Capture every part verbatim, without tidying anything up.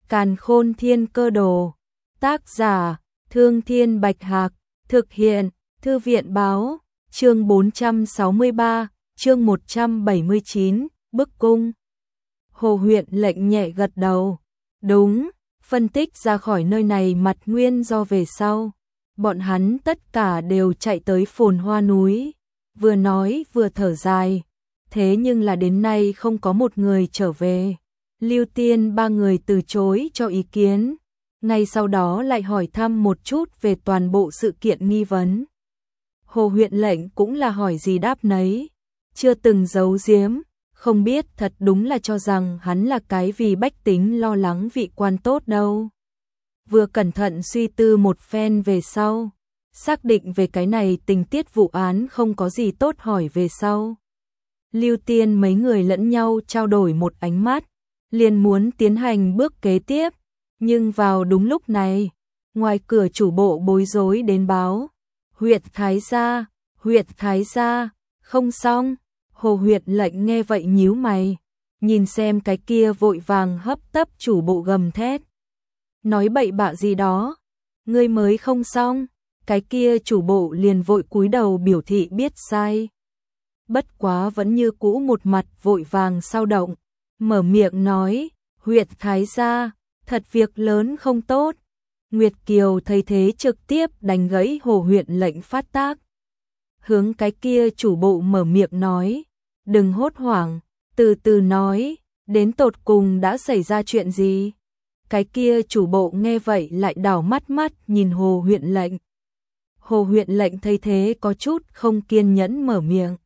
Càn Khôn Thiên Cơ Đồ. Tác giả: Thương Thiên Bạch Hạc. Thực hiện: Thư viện báo. Chương bốn trăm sáu mươi ba, chương một trăm bảy mươi chín, bức cung. Hồ Huyện Lệnh nhẹ gật đầu. Đúng, phân tích ra khỏi nơi này mặt nguyên do về sau. Bọn hắn tất cả đều chạy tới Phồn Hoa núi. Vừa nói vừa thở dài. Thế nhưng là đến nay không có một người trở về. Lưu Tiên ba người từ chối cho ý kiến. Ngay sau đó lại hỏi thăm một chút về toàn bộ sự kiện nghi vấn. Hồ Huyện Lệnh cũng là hỏi gì đáp nấy. Chưa từng giấu giếm. Không biết thật đúng là cho rằng hắn là cái vì bách tính lo lắng vị quan tốt đâu. Vừa cẩn thận suy tư một phen về sau. Xác định về cái này tình tiết vụ án không có gì tốt hỏi về sau. Lưu Tiên mấy người lẫn nhau trao đổi một ánh mắt. Liền muốn tiến hành bước kế tiếp. Nhưng vào đúng lúc này, ngoài cửa chủ bộ bối rối đến báo. Huyện Thái Gia, huyện Thái Gia, không xong. Hồ Huyện Lệnh nghe vậy nhíu mày. Nhìn xem cái kia vội vàng hấp tấp chủ bộ gầm thét. Nói bậy bạ gì đó. Ngươi mới không xong. Cái kia chủ bộ liền vội cúi đầu biểu thị biết sai. Bất quá vẫn như cũ một mặt vội vàng sao động. Mở miệng nói, huyện Thái Gia, thật việc lớn không tốt. Nguyệt Kiều thấy thế trực tiếp đánh gãy Hồ Huyện Lệnh phát tác. Hướng cái kia chủ bộ mở miệng nói, đừng hốt hoảng, từ từ nói, đến tột cùng đã xảy ra chuyện gì. Cái kia chủ bộ nghe vậy lại đảo mắt mắt nhìn Hồ Huyện Lệnh. Hồ Huyện Lệnh thấy thế có chút không kiên nhẫn mở miệng.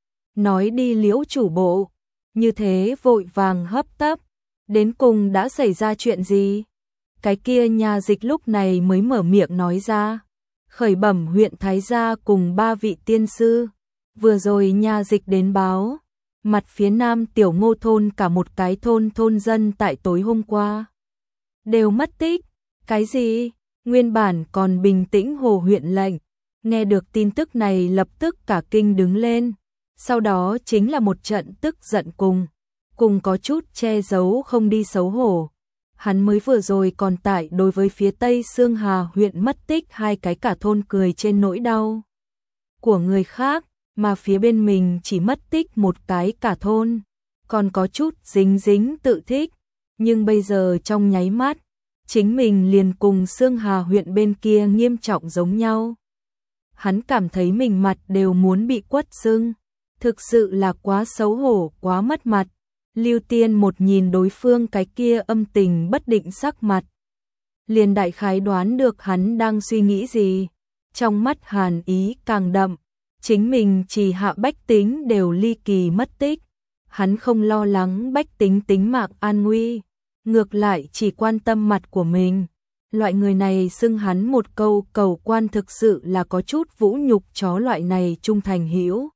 Nói đi Liễu chủ bộ, như thế vội vàng hấp tấp, đến cùng đã xảy ra chuyện gì? Cái kia nhà dịch lúc này mới mở miệng nói ra. Khởi bẩm huyện Thái Gia cùng ba vị tiên sư. Vừa rồi nhà dịch đến báo. Mặt phía nam tiểu Ngô thôn cả một cái thôn thôn dân tại tối hôm qua. Đều mất tích. Cái gì? Nguyên bản còn bình tĩnh Hồ Huyện Lệnh. Nghe được tin tức này lập tức cả kinh đứng lên. Sau đó chính là một trận tức giận cùng. Cùng có chút che giấu không đi xấu hổ. Hắn mới vừa rồi còn tại đối với phía tây Xương Hà huyện mất tích hai cái cả thôn cười trên nỗi đau của người khác, mà phía bên mình chỉ mất tích một cái cả thôn, còn có chút dính dính tự thích, nhưng bây giờ trong nháy mắt, chính mình liền cùng Xương Hà huyện bên kia nghiêm trọng giống nhau. Hắn cảm thấy mình mặt đều muốn bị quất sưng, thực sự là quá xấu hổ, quá mất mặt. Lưu Tiên một nhìn đối phương cái kia âm tình bất định sắc mặt. Liền đại khái đoán được hắn đang suy nghĩ gì. Trong mắt hàn ý càng đậm. Chính mình chỉ hạ bách tính đều ly kỳ mất tích. Hắn không lo lắng bách tính tính mạng an nguy. Ngược lại chỉ quan tâm mặt của mình. Loại người này xưng hắn một câu cầu quan thực sự là có chút vũ nhục chó loại này trung thành hữu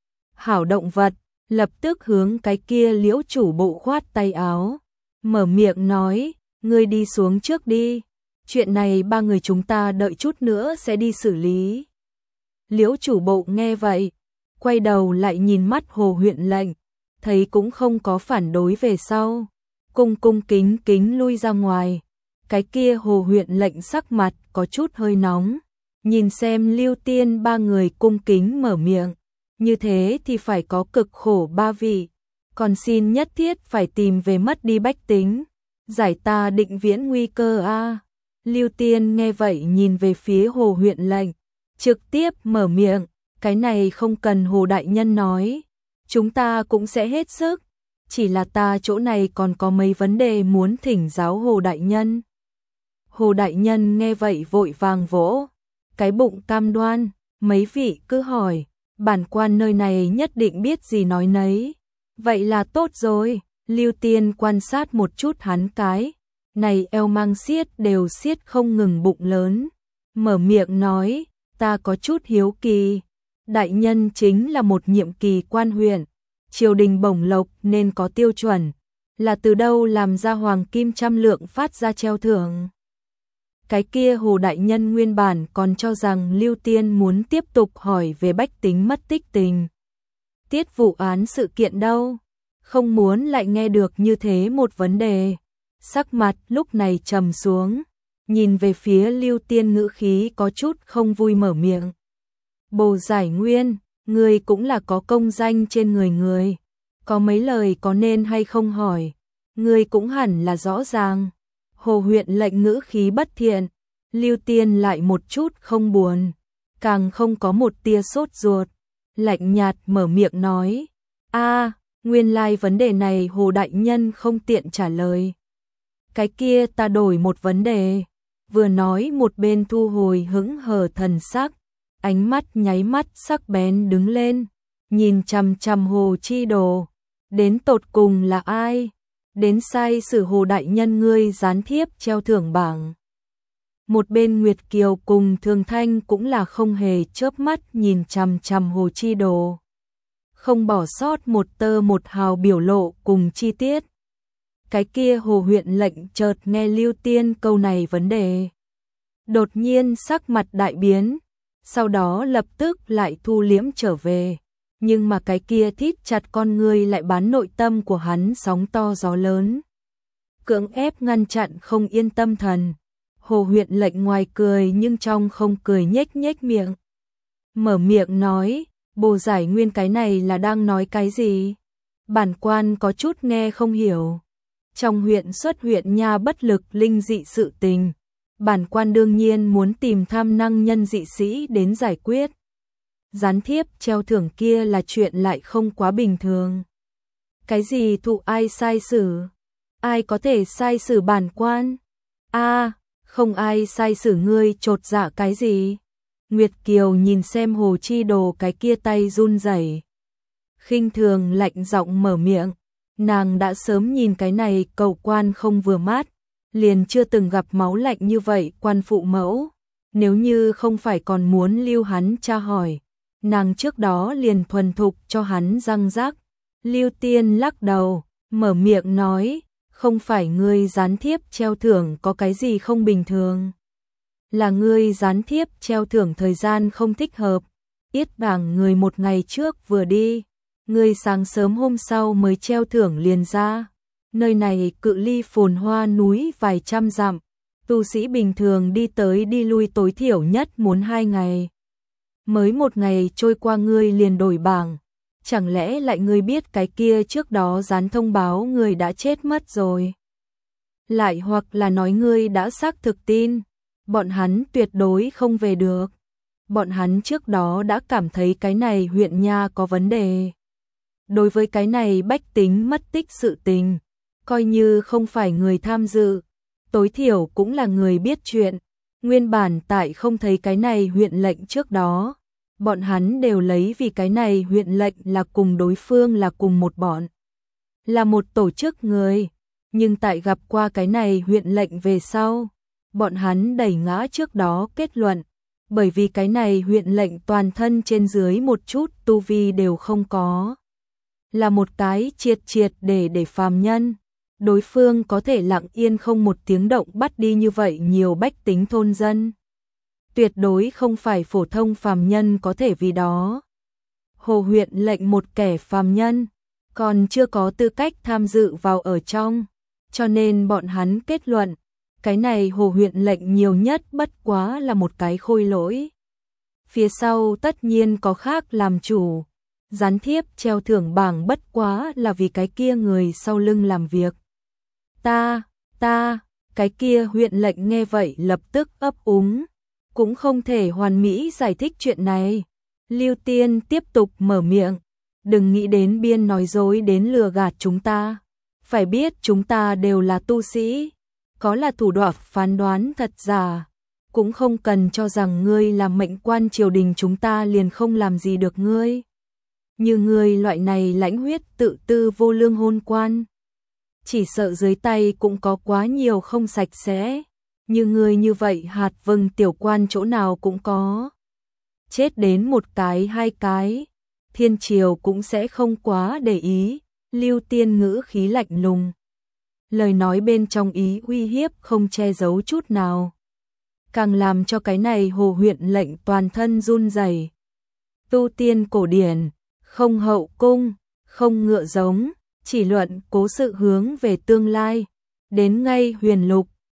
hảo động vật. Lập tức hướng cái kia Liễu chủ bộ khoát tay áo. Mở miệng nói, ngươi đi xuống trước đi. Chuyện này ba người chúng ta đợi chút nữa sẽ đi xử lý. Liễu chủ bộ nghe vậy. Quay đầu lại nhìn mắt Hồ Huyện Lệnh. Thấy cũng không có phản đối về sau. Cung cung kính kính lui ra ngoài. Cái kia Hồ Huyện Lệnh sắc mặt có chút hơi nóng. Nhìn xem Lưu Tiên ba người cung kính mở miệng. Như thế thì phải có cực khổ ba vị, còn xin nhất thiết phải tìm về mất đi bách tính, giải ta định viễn nguy cơ a. À. Lưu Tiên nghe vậy nhìn về phía Hồ Huyện Lệnh, trực tiếp mở miệng, cái này không cần Hồ đại nhân nói, chúng ta cũng sẽ hết sức, chỉ là ta chỗ này còn có mấy vấn đề muốn thỉnh giáo Hồ đại nhân. Hồ đại nhân nghe vậy vội vàng vỗ cái bụng cam đoan, mấy vị cứ hỏi. Bản quan nơi này nhất định biết gì nói nấy. Vậy là tốt rồi. Lưu Tiên quan sát một chút hắn cái. Này eo mang xiết đều xiết không ngừng bụng lớn. Mở miệng nói, ta có chút hiếu kỳ. Đại nhân chính là một nhiệm kỳ quan huyện. Triều đình bổng lộc nên có tiêu chuẩn. Là từ đâu làm ra hoàng kim trăm lượng phát ra treo thưởng. Cái kia Hồ đại nhân nguyên bản còn cho rằng Lưu Tiên muốn tiếp tục hỏi về bách tính mất tích tình. Tiết vụ án sự kiện đâu, không muốn lại nghe được như thế một vấn đề. sắc mặt lúc này trầm xuống, nhìn về phía Lưu Tiên ngữ khí có chút không vui mở miệng. Bồ Giải Nguyên, người cũng là có công danh trên người người, có mấy lời có nên hay không hỏi, người cũng hẳn là rõ ràng. Hồ huyện lệnh ngữ khí bất thiện, Lưu Tiên lại một chút không buồn, càng không có một tia sốt ruột, lạnh nhạt mở miệng nói, a, nguyên lai vấn đề này Hồ đại nhân không tiện trả lời. Cái kia ta đổi một vấn đề, vừa nói một bên thu hồi hững hờ thần sắc, ánh mắt nháy mắt sắc bén đứng lên, nhìn chằm chằm Hồ Chi Đồ, đến tột cùng là ai? Đến sai sử Hồ đại nhân ngươi gián thiếp treo thưởng bảng. Một bên Nguyệt Kiều cùng Thường Thanh cũng là không hề chớp mắt nhìn chằm chằm Hồ Chi Đồ, không bỏ sót một tơ một hào biểu lộ cùng chi tiết. Cái kia Hồ huyện lệnh chợt nghe Lưu Tiên câu này vấn đề, đột nhiên sắc mặt đại biến, sau đó lập tức lại thu liễm trở về, nhưng mà cái kia thít chặt con ngươi lại bán nội tâm của hắn sóng to gió lớn, cưỡng ép ngăn chặn không yên tâm thần. Hồ huyện lệnh ngoài cười nhưng trong không cười nhếch nhếch miệng, mở miệng nói, Bồ Giải Nguyên cái này là đang nói cái gì? Bản quan có chút nghe không hiểu. Trong huyện xuất huyện nha bất lực linh dị sự tình, bản quan đương nhiên muốn tìm tham năng nhân dị sĩ đến giải quyết. Gián thiếp treo thưởng kia là chuyện lại không quá bình thường. Cái gì thụ ai sai xử? Ai có thể sai xử bản quan? A, không ai sai xử ngươi chột dạ cái gì? Nguyệt Kiều nhìn xem Hồ Chi Đồ cái kia tay run rẩy, khinh thường lạnh giọng mở miệng, nàng đã sớm nhìn cái này cầu quan không vừa mắt, liền chưa từng gặp máu lạnh như vậy quan phụ mẫu, nếu như không phải còn muốn lưu hắn tra hỏi, nàng trước đó liền thuần thục cho hắn răng rắc. Lưu Tiên lắc đầu, mở miệng nói, không phải ngươi gián thiếp treo thưởng có cái gì không bình thường, là ngươi gián thiếp treo thưởng thời gian không thích hợp, yết bảng người một ngày trước vừa đi, ngươi sáng sớm hôm sau mới treo thưởng liền ra. Nơi này cự ly phồn hoa núi vài trăm dặm, tu sĩ bình thường đi tới đi lui tối thiểu nhất muốn hai ngày. Mới một ngày trôi qua ngươi liền đổi bảng, chẳng lẽ lại ngươi biết cái kia trước đó dán thông báo ngươi đã chết mất rồi? Lại hoặc là nói ngươi đã xác thực tin, bọn hắn tuyệt đối không về được. Bọn hắn trước đó đã cảm thấy cái này huyện nha có vấn đề. Đối với cái này bách tính mất tích sự tình, coi như không phải người tham dự, tối thiểu cũng là người biết chuyện. Nguyên bản tại không thấy cái này huyện lệnh trước đó, bọn hắn đều lấy vì cái này huyện lệnh là cùng đối phương là cùng một bọn, là một tổ chức người, nhưng tại gặp qua cái này huyện lệnh về sau, bọn hắn đẩy ngã trước đó kết luận, bởi vì cái này huyện lệnh toàn thân trên dưới một chút tu vi đều không có, là một cái triệt triệt để để phàm nhân. Đối phương có thể lặng yên không một tiếng động bắt đi như vậy nhiều bách tính thôn dân, tuyệt đối không phải phổ thông phàm nhân có thể vì đó. Hồ huyện lệnh một kẻ phàm nhân, còn chưa có tư cách tham dự vào ở trong, cho nên bọn hắn kết luận, cái này Hồ huyện lệnh nhiều nhất bất quá là một cái khôi lỗi. Phía sau tất nhiên có khác làm chủ, gián thiếp treo thưởng bảng bất quá là vì cái kia người sau lưng làm việc. Ta, ta, cái kia huyện lệnh nghe vậy lập tức ấp úng, cũng không thể hoàn mỹ giải thích chuyện này. Lưu Tiên tiếp tục mở miệng, đừng nghĩ đến biên nói dối đến lừa gạt chúng ta, phải biết chúng ta đều là tu sĩ, có là thủ đoạn phán đoán thật giả, cũng không cần cho rằng ngươi là mệnh quan triều đình chúng ta liền không làm gì được ngươi. Như ngươi loại này lãnh huyết tự tư vô lương hôn quan, chỉ sợ dưới tay cũng có quá nhiều không sạch sẽ, như người như vậy hạt vừng tiểu quan chỗ nào cũng có. Chết đến một cái hai cái, thiên triều cũng sẽ không quá để ý. Lưu Tiên ngữ khí lạnh lùng, lời nói bên trong ý uy hiếp không che giấu chút nào, càng làm cho cái này Hồ huyện lệnh toàn thân run rẩy. Tu tiên cổ điển, không hậu cung, không ngựa giống, chỉ luận cố sự hướng về tương lai, đến ngay huyền lục,